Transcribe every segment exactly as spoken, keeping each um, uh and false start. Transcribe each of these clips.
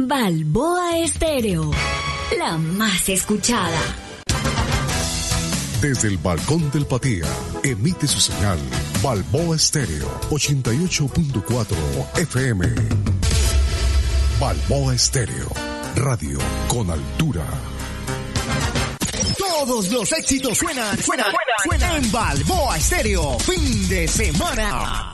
Balboa Estéreo, la más escuchada. Desde el balcón del Patía, emite su señal Balboa Estéreo ochenta y ocho punto cuatro F M. Balboa Estéreo, radio con altura. Todos los éxitos suenan, suenan, suenan en Balboa Estéreo, fin de semana.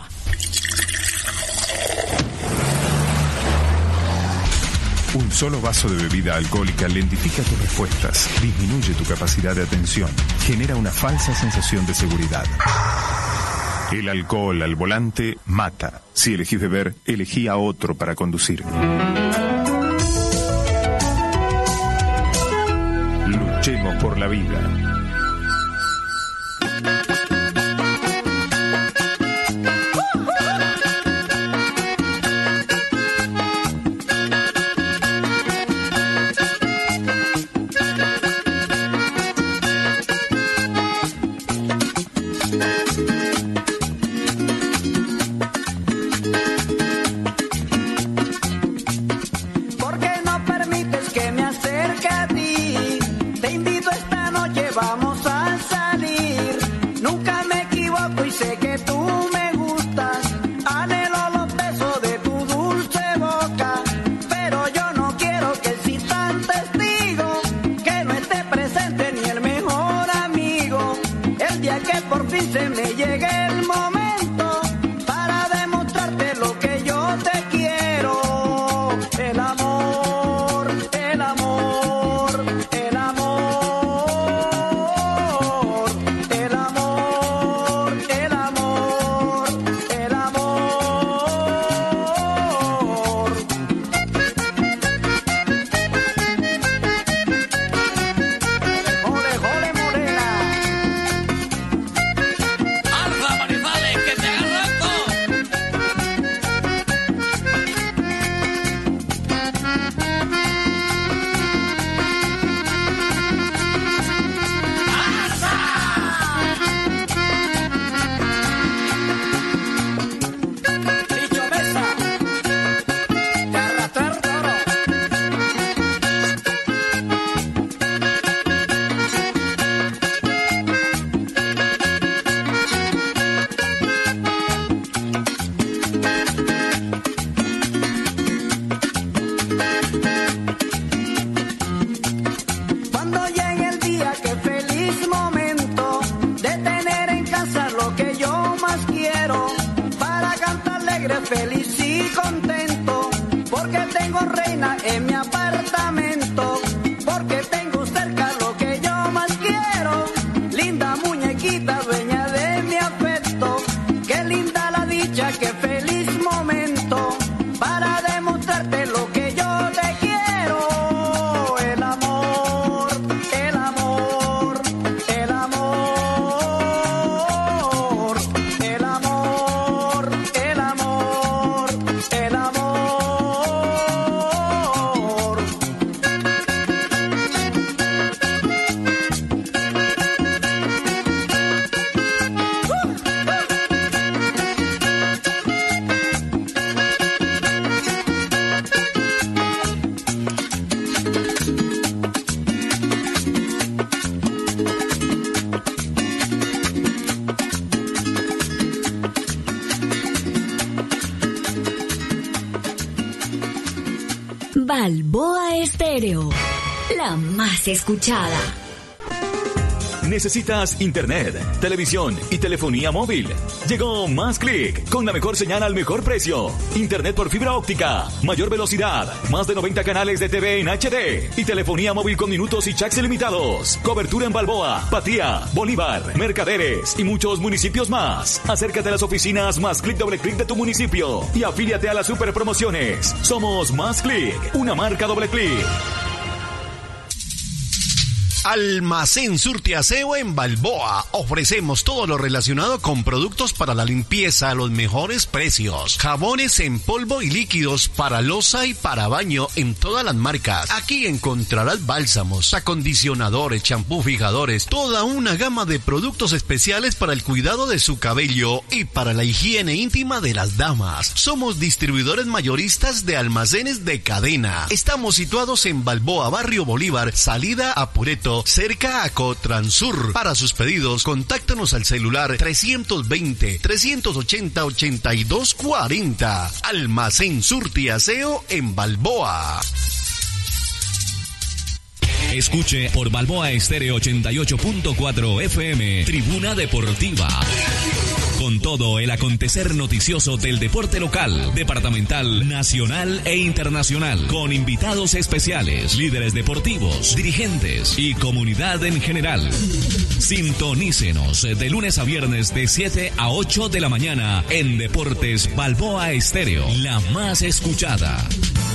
Un solo vaso de bebida alcohólica lentifica tus respuestas, disminuye tu capacidad de atención, genera una falsa sensación de seguridad. El alcohol al volante mata. Si elegís beber, elegí a otro para conducir. Luchemos por la vida. Balboa Estéreo, la más escuchada. ¿Necesitas internet, televisión y telefonía móvil? Llegó Más Click, con la mejor señal al mejor precio. Internet por fibra óptica, mayor velocidad, más de noventa canales de T V en H D y telefonía móvil con minutos y chats ilimitados. Cobertura en Balboa, Patía, Bolívar, Mercaderes y muchos municipios más. Acércate a las oficinas Más Click Doble Click de tu municipio y afíliate a las super promociones. Somos Más Click, una marca Doble Click. Almacén Surtiaseo en Balboa. Ofrecemos todo lo relacionado con productos para la limpieza a los mejores precios. Jabones en polvo y líquidos para loza y para baño en todas las marcas. Aquí encontrarás bálsamos, acondicionadores, champú, fijadores, toda una gama de productos especiales para el cuidado de su cabello y para la higiene íntima de las damas. Somos distribuidores mayoristas de almacenes de cadena. Estamos situados en Balboa, Barrio Bolívar, salida a Pureto, cerca a Cotransur. Para sus pedidos, contáctanos al celular trescientos veinte, trescientos ochenta, ochenta y dos cuarenta. Almacén Surtiaseo en Balboa. Escuche por Balboa Estéreo ochenta y ocho punto cuatro F M, Tribuna Deportiva. Con todo el acontecer noticioso del deporte local, departamental, nacional e internacional. Con invitados especiales, líderes deportivos, dirigentes y comunidad en general. Sintonícenos de lunes a viernes de siete a ocho de la mañana en Deportes Balboa Estéreo, la más escuchada.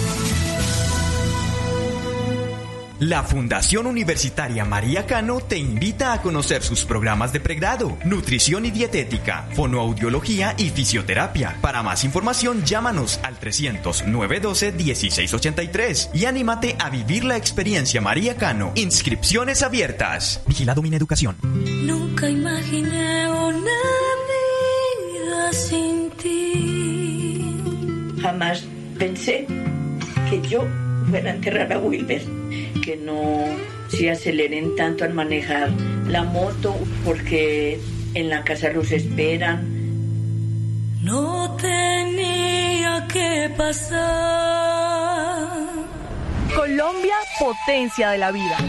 La Fundación Universitaria María Cano te invita a conocer sus programas de pregrado, nutrición y dietética, fonoaudiología y fisioterapia. Para más información, llámanos al trescientos, nueve doce, dieciséis ochenta y tres y anímate a vivir la experiencia María Cano. Inscripciones abiertas. Vigilado Mineducación. Nunca imaginé una vida sin ti. Jamás pensé que yo fuera a enterrar a Wilber, que no se aceleren tanto al manejar la moto porque en la casa los esperan. No tenía que pasar. Colombia, potencia de la vida.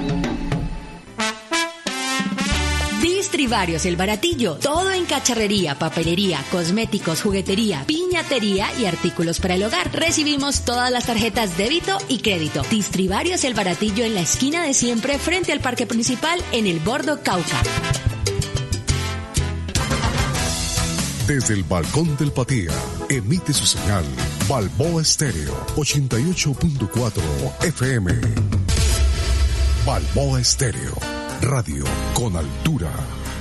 Distrivarios El Baratillo, todo en cacharrería, papelería, cosméticos, juguetería, piñatería y artículos para el hogar. Recibimos todas las tarjetas débito y crédito. Distrivarios El Baratillo en la esquina de siempre frente al parque principal en el Bordo Cauca. Desde el balcón del Patía, emite su señal Balboa Estéreo ochenta y ocho punto cuatro F M. Balboa Estéreo, radio con altura.